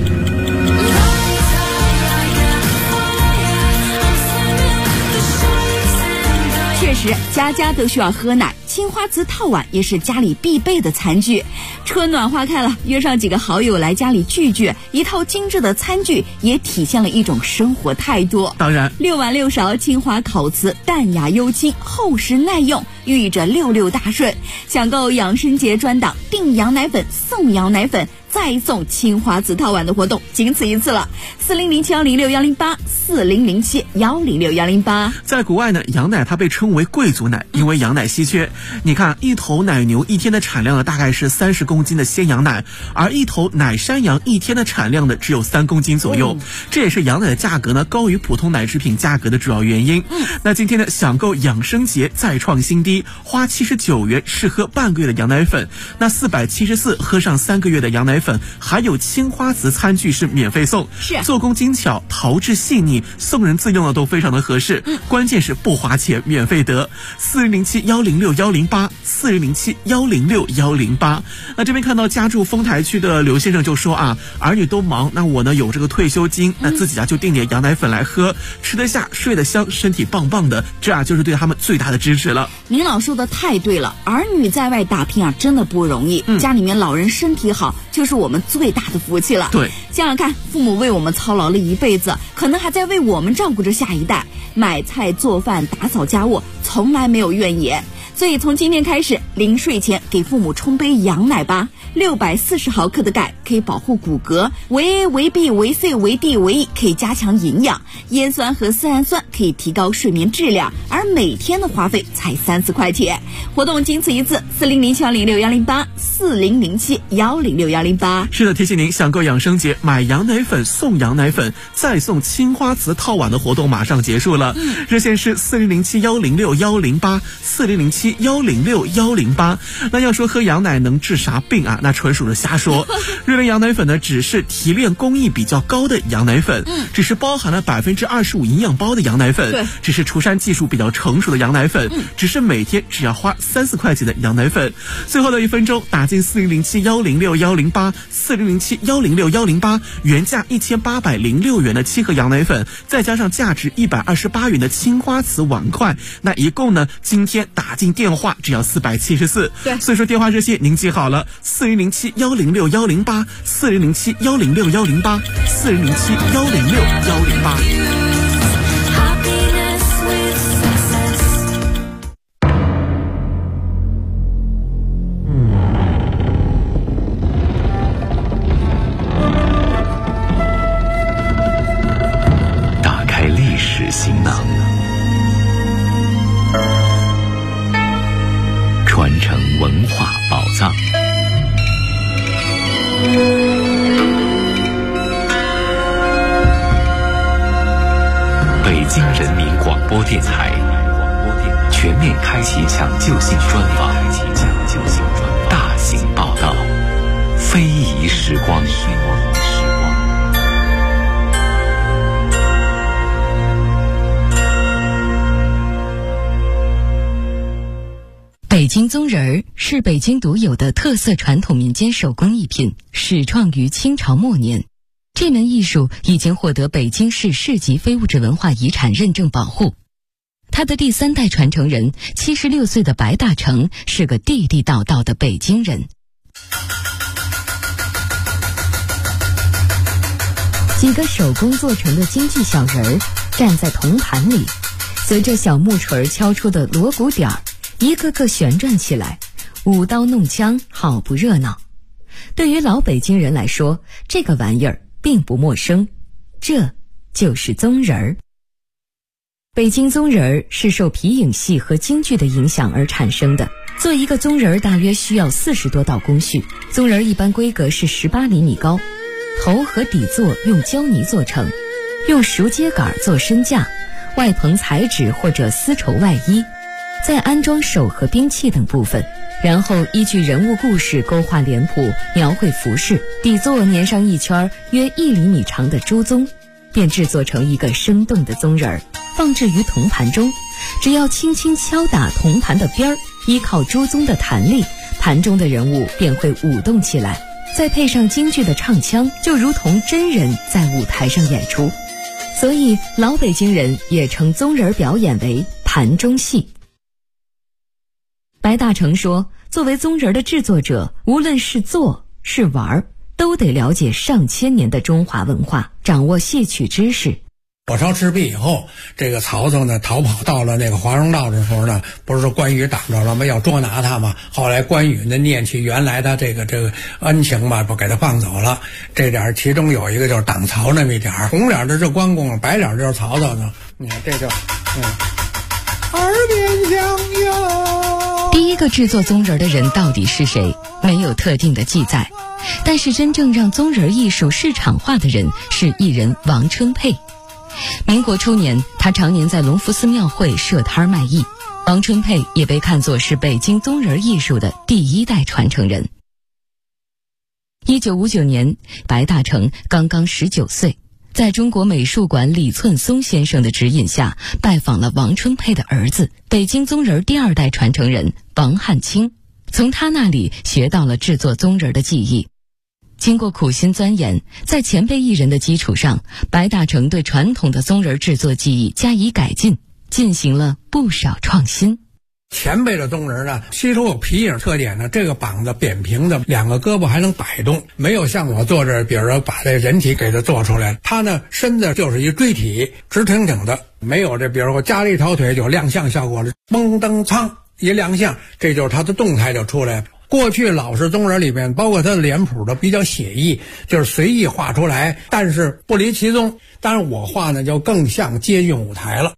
确实，家家都需要喝奶，青花瓷套碗也是家里必备的餐具。春暖花开了，约上几个好友来家里聚聚，一套精致的餐具也体现了一种生活态度。 当然 ，6碗6勺青花烤瓷，淡雅幽清，厚实耐用，寓意着66大顺。享购养生节专档，订羊奶粉送羊奶粉，再送青花瓷套碗的活动仅此一次了。4007-106-108，4007-106-108。 在国外呢，羊奶它被称为贵族奶，因为羊奶稀缺。你看，一头奶牛一天的产量呢大概是30公斤的鲜羊奶，而一头奶山羊一天的产量呢只有3公斤左右。这也是羊奶的价格呢高于普通奶制品价格的主要原因。那今天呢，享购养生节再创新低，花79元试喝半个月的羊奶粉，那474喝上3个月的羊奶粉，还有青花瓷餐具是免费送。 是， 做工精巧，陶制细腻，送人自用的都非常的合适。关键是不花钱，免费得。4007-106-108， 4007-106-108。那这边看到家住丰台区的刘先生就说啊，儿女都忙，那我呢有这个退休金，那自己就订点羊奶粉来喝，吃得下，睡得香，身体棒棒的，这就是对他们最大的支持了。 您老说的太对了，儿女在外打拼真的不容易，家里面老人身体好就是我们最大的福气了。 对， 想想看，父母为我们操劳了一辈子，可能还在为我们照顾着下一代，买菜做饭打扫家务从来没有怨言。所以从今天开始，临睡前给父母冲杯羊奶吧。640毫克的钙可以保护骨骼，维 A 维 B 维 C 维 D 维 E 可以加强营养，烟酸和色氨酸可以提高睡眠质量，而每天的花费才3-4块钱。活动仅此一次，4007-106-108， 4007-106-108。 是的，提醒您，享购养生节买羊奶粉送羊奶粉，再送青花瓷套碗的活动马上结束了。热线是4007-106-108， 4007-106-108。那要说喝羊奶能治啥病啊？那纯属是瞎说。瑞麟羊奶粉呢，只是提炼工艺比较高的羊奶粉，只是包含了25%营养包的羊奶粉，只是除膻技术比较成熟的羊奶粉，只是每天只要花3-4块钱的羊奶粉。最后的1分钟，打进4007-106-108， 4007-106-108，原价1806元的7盒羊奶粉，再加上价值128元的青花瓷碗筷，那一共呢，今天打进电话只要474。 对， 所以说电话热线您记好了，4007-106-108， 4007-106-108， 4007-106-108。 京人民广播电台全面开启抢救性专访，大型报道，非遗时光。 北京宗人儿是北京独有的特色传统民间手工艺品，始创于清朝末年。这门艺术已经获得北京市市级非物质文化遗产认证保护。他的第3代传承人76岁的白大成是个地地道道的北京人。几个手工做成的京剧小人儿站在铜盘里，随着小木锤敲出的锣鼓点儿，一个个旋转起来，舞刀弄枪，好不热闹。对于老北京人来说，这个玩意儿并不陌生，这就是宗人儿。北京宗人儿是受皮影戏和京剧的影响而产生的。做一个宗人儿大约需要40多道工序。宗人儿一般规格是18厘米高，头和底座用胶泥做成，用熟秸秆做身架，外棚彩纸或者丝绸外衣，再安装手和兵器等部分，然后依据人物故事勾画脸谱，描绘服饰，底座粘上一圈约1厘米长的朱宗，便制作成一个生动的宗人儿，放置于铜盘中。只要轻轻敲打铜盘的边儿，依靠朱宗的弹力，盘中的人物便会舞动起来，再配上京剧的唱腔，就如同真人在舞台上演出。所以老北京人也称宗人表演为盘中戏。白大成说，作为宗人的制作者，无论是做是玩，都得了解上千年的中华文化，掌握戏曲知识。 火烧赤壁以后，这个曹操呢逃跑到了那个华容道的时候呢，不是说关羽挡着了吗？要捉拿他嘛。后来关羽呢念起原来他这个恩情吧，不给他放走了。这点其中有一个就是挡曹那么一点，红脸的是关公，白脸就是曹操呢。你看这就耳边响哟。 第一个制作宗人的人到底是谁？没有特定的记载。但是真正让宗人艺术市场化的人是艺人王春佩。民国初年，他常年在隆福寺庙会设摊卖艺。王春佩也被看作是北京宗人艺术的第1代传承人。1959年，白大成刚刚19岁，在中国美术馆李寸松先生的指引下，拜访了王春佩的儿子，北京宗人第2代传承人王汉卿，从他那里学到了制作宗人的技艺。经过苦心钻研，在前辈艺人的基础上，白大成对传统的宗人制作技艺加以改进，进行了不少创新。 前辈的宗人呢，吸收有皮影特点呢，这个膀子扁平的，2个胳膊还能摆动，没有像我做这，比如说把这人体给它做出来，他呢身子就是一锥体，直挺挺的，没有这，比如说加了一条腿就亮相效果了，嘣噔噌一亮相，这就是他的动态就出来了。过去老式宗人里面，包括他的脸谱的比较写意，就是随意画出来，但是不离其宗。当然我画呢就更像接近舞台了。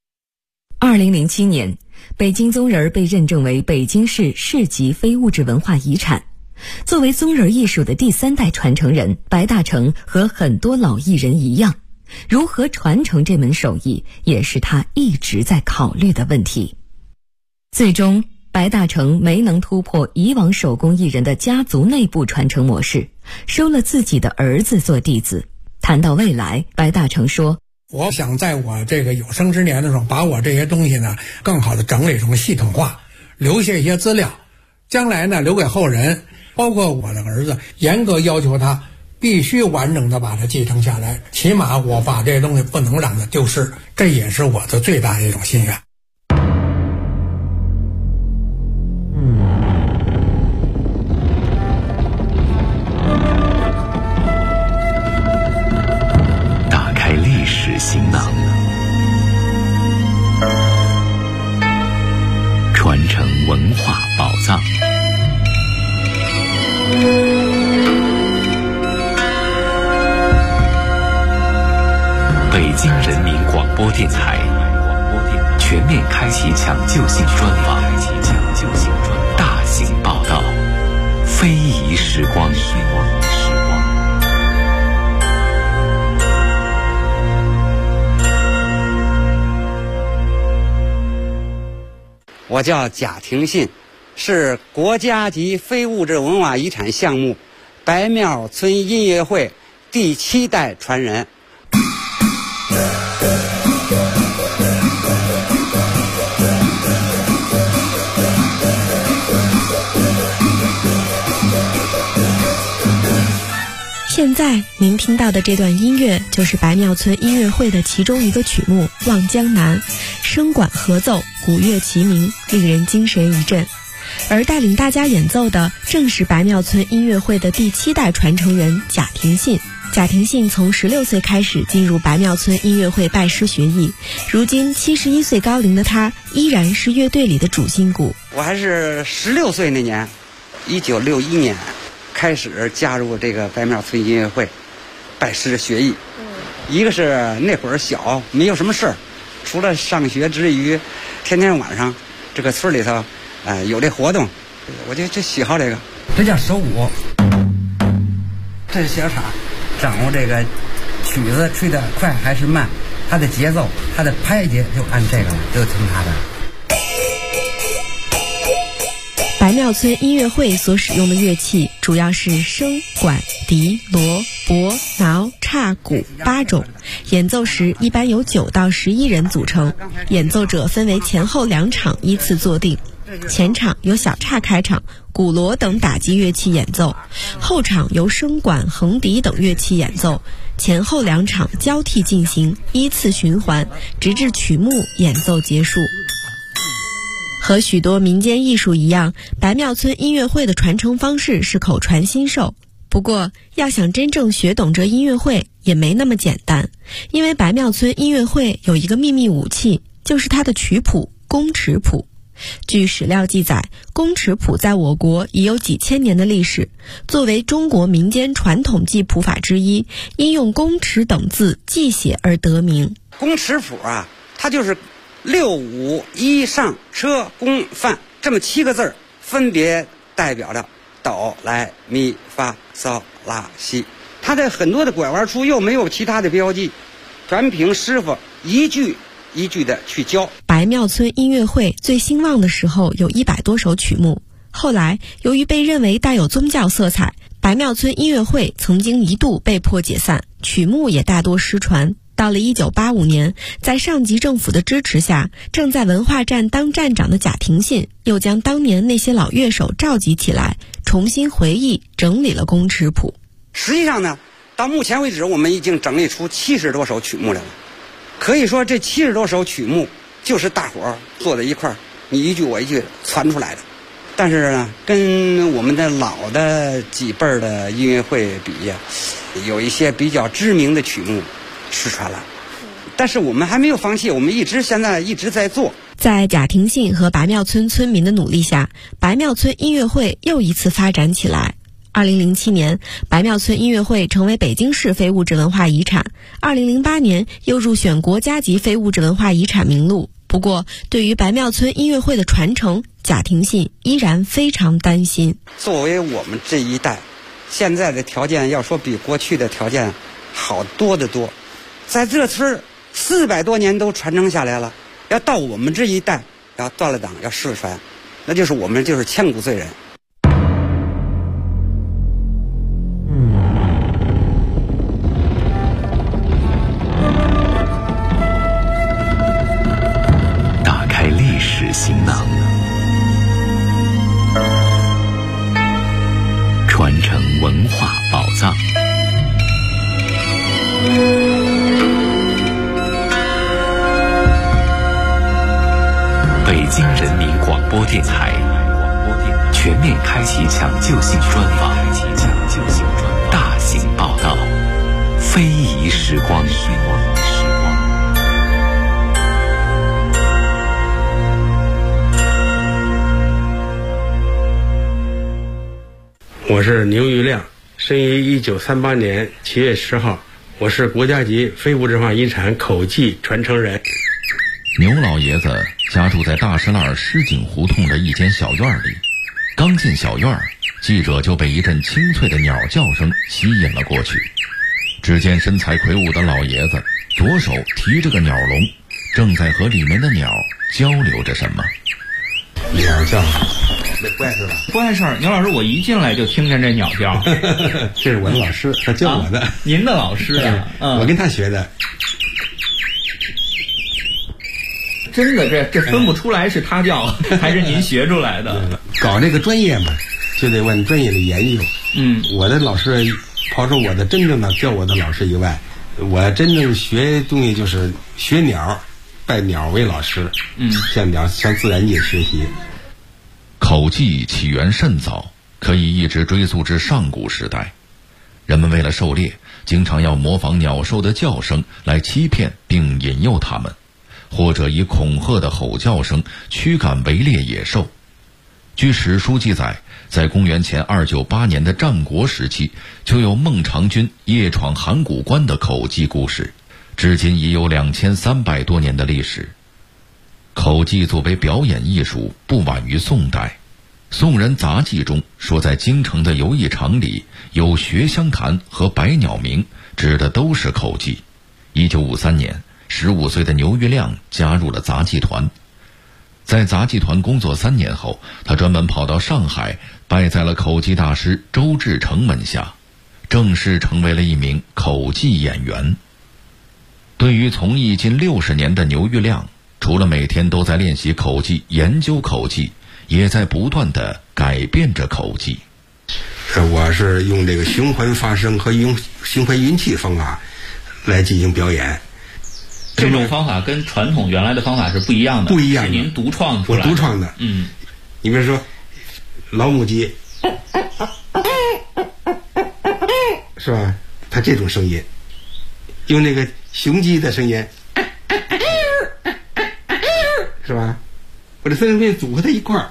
2007年，北京宗人被认证为北京市市级非物质文化遗产。作为宗人艺术的第3代传承人，白大成和很多老艺人一样，如何传承这门手艺，也是他一直在考虑的问题。最终白大成没能突破以往手工艺人的家族内部传承模式，收了自己的儿子做弟子。谈到未来，白大成说， 我想在我这个有生之年的时候，把我这些东西呢更好的整理成系统化，留下一些资料，将来呢留给后人，包括我的儿子，严格要求他必须完整的把它继承下来，起码我把这些东西不能让它丢失，这也是我的最大的一种心愿。 行囊，传承文化宝藏。北京人民广播电台全面开启抢救性专访，大型报道，非遗时光。 我叫贾廷信，是国家级非物质文化遗产项目白庙村音乐会第7代传人。 现在您听到的这段音乐就是白庙村音乐会的其中一个曲目《望江南》，声管合奏，鼓乐齐鸣，令人精神一振。而带领大家演奏的正是白庙村音乐会的第7代传承人贾廷信。贾廷信从16岁开始进入白庙村音乐会拜师学艺，如今71岁高龄的他依然是乐队里的主心骨。 我还是16岁那年，1961年开始加入这个白庙村音乐会，拜师学艺。一个是那会儿小，没有什么事儿，除了上学之余，天天晚上这个村里头，有这活动，我就喜好这个。这叫手鼓，这是小叉，掌握这个曲子吹得快还是慢，它的节奏，它的拍节就按这个了，就听它的。 白庙村音乐会所使用的乐器主要是笙、管、笛、锣、钹、挠、叉、鼓8种，演奏时一般由9到11人组成，演奏者分为前后2场依次坐定。前场由小叉开场，鼓锣等打击乐器演奏，后场由笙管、横笛等乐器演奏，前后2场交替进行，依次循环，直至曲目演奏结束。和许多民间艺术一样，白庙村音乐会的传承方式是口传心授。不过，要想真正学懂这音乐会也没那么简单，因为白庙村音乐会有一个秘密武器，就是它的曲谱宫尺谱。据史料记载，宫尺谱在我国已有几千年的历史，作为中国民间传统记谱法之一，因用宫尺等字记写而得名。 宫尺谱啊，它就是6、5、1上车宫范这么7个字，分别代表着哆来咪发嗦拉西。它的很多的拐弯处又没有其他的标记，全凭师傅一句一句的去教。 白庙村音乐会最兴旺的时候有100多首曲目，后来由于被认为带有宗教色彩，白庙村音乐会曾经一度被迫解散，曲目也大多失传。到了1985年，在上级政府的支持下，正在文化站当站长的贾廷信又将当年那些老乐手召集起来，重新回忆整理了宫尺谱。 实际上呢，到目前为止我们已经整理出70多首曲目来了。可以说这70多首曲目就是大伙儿坐在一块儿，你一句我一句传出来的。但是呢，跟我们的老的几辈儿的音乐会比呀，有一些比较知名的曲目失传了，但是我们还没有放弃，我们现在一直在做。 在贾廷信和白庙村村民的努力下，白庙村音乐会又一次发展起来。2007年，白庙村音乐会成为北京市非物质文化遗产，2008年又入选国家级非物质文化遗产名录。不过，对于白庙村音乐会的传承，贾廷信依然非常担心。 作为我们这一代，现在的条件要说比过去的条件好多得多。在这村400多年都传承下来了，要到我们这一代要断了档要失传，那就是我们就是千古罪人。 打开历史行囊，传承文化宝藏。北京人民广播电台全面开启抢救性专访，大型报道，非遗时光。 我是牛玉亮，生于1938年7月10号，我是国家级非物质文化遗产口技传承人。 牛老爷子家住在大石栏狮井胡同的一间小院里，刚进小院，记者就被一阵清脆的鸟叫声吸引了过去。只见身材魁梧的老爷子左手提着个鸟笼，正在和里面的鸟交流着什么。 鸟叫，那不碍事吧？ 不碍事儿。牛老师，我一进来就听见这鸟叫。 这是我的老师，他教我的。 您的老师啊？ 我跟他学的。 真的，这分不出来是他教还是您学出来的。 搞这个专业嘛，就得往专业里研究。我的老师，刨出我的真正的教我的老师以外，我真正学东西就是学鸟，拜鸟为老师。向自然界学习。 口技起源甚早，可以一直追溯至上古时代。人们为了狩猎，经常要模仿鸟兽的叫声来欺骗并引诱它们，或者以恐吓的吼叫声驱赶围猎野兽。据史书记载，在公元前298年的战国时期，就有孟尝君夜闯函谷关的口技故事，至今已有2300多年的历史。口技作为表演艺术，不晚于宋代。宋人杂记中说，在京城的游艺场里有学香坛和百鸟鸣，指的都是口技。1953年，15岁的牛玉亮加入了杂技团。在杂技团工作3年后，他专门跑到上海，拜在了口技大师周志成门下，正式成为了一名口技演员。对于从艺近60年的牛玉亮，除了每天都在练习口技、研究口技，也在不断地改变着口技。 我是用这个循环发声和用循环运气方法来进行表演。 这种方法跟传统原来的方法是不一样的， 不一样的， 是您独创出来的。 我独创的。你比如说老母鸡，是吧？它这种声音，用那个雄鸡的声音，是吧？我这三声音组合在一块儿，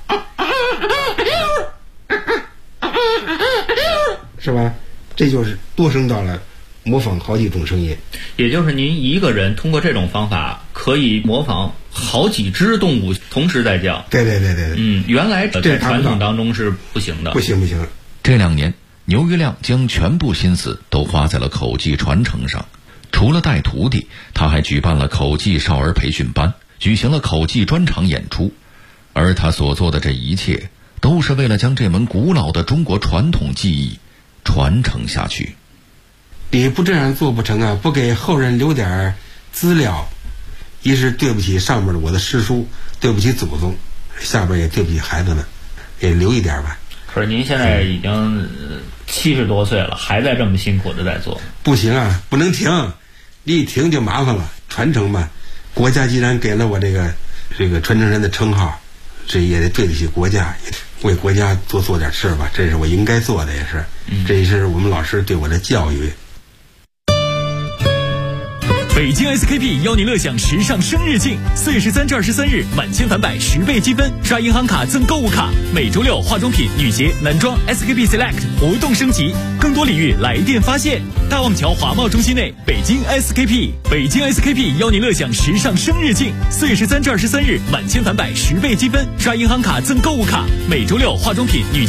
是吧？这就是多声道了，模仿好几种声音。 也就是您一个人通过这种方法可以模仿好几只动物同时在叫。 对。 原来在传统当中是不行的。 不行。 这2年，牛玉亮将全部心思都花在了口技传承上。除了带徒弟，他还举办了口技少儿培训班，举行了口技专场演出。而他所做的这一切，都是为了将这门古老的中国传统技艺传承下去。 你不这样做不成啊！不给后人留点资料，一是对不起上面的我的师叔，对不起祖宗，下边也对不起孩子们，也留一点吧。 可是您现在已经70多岁了，还在这么辛苦的在做。 不行啊，不能停，你一停就麻烦了。传承嘛，国家既然给了我这个传承人的称号，这也得对得起国家，也为国家多做点事吧，这是我应该做的，也是，这也是我们老师对我的教育。 北京 SKP 邀您乐享时尚生日庆，4月13至23日满千返百10倍积分，刷银行卡赠购物卡。每周6化妆品、女鞋、男装 SKP Select 活动升级，更多礼遇来电发现。大望桥华贸中心内，北京 SKP 邀您乐享时尚生日庆，4月13至23日满千返百10倍积分，刷银行卡赠购物卡。每周6化妆品、女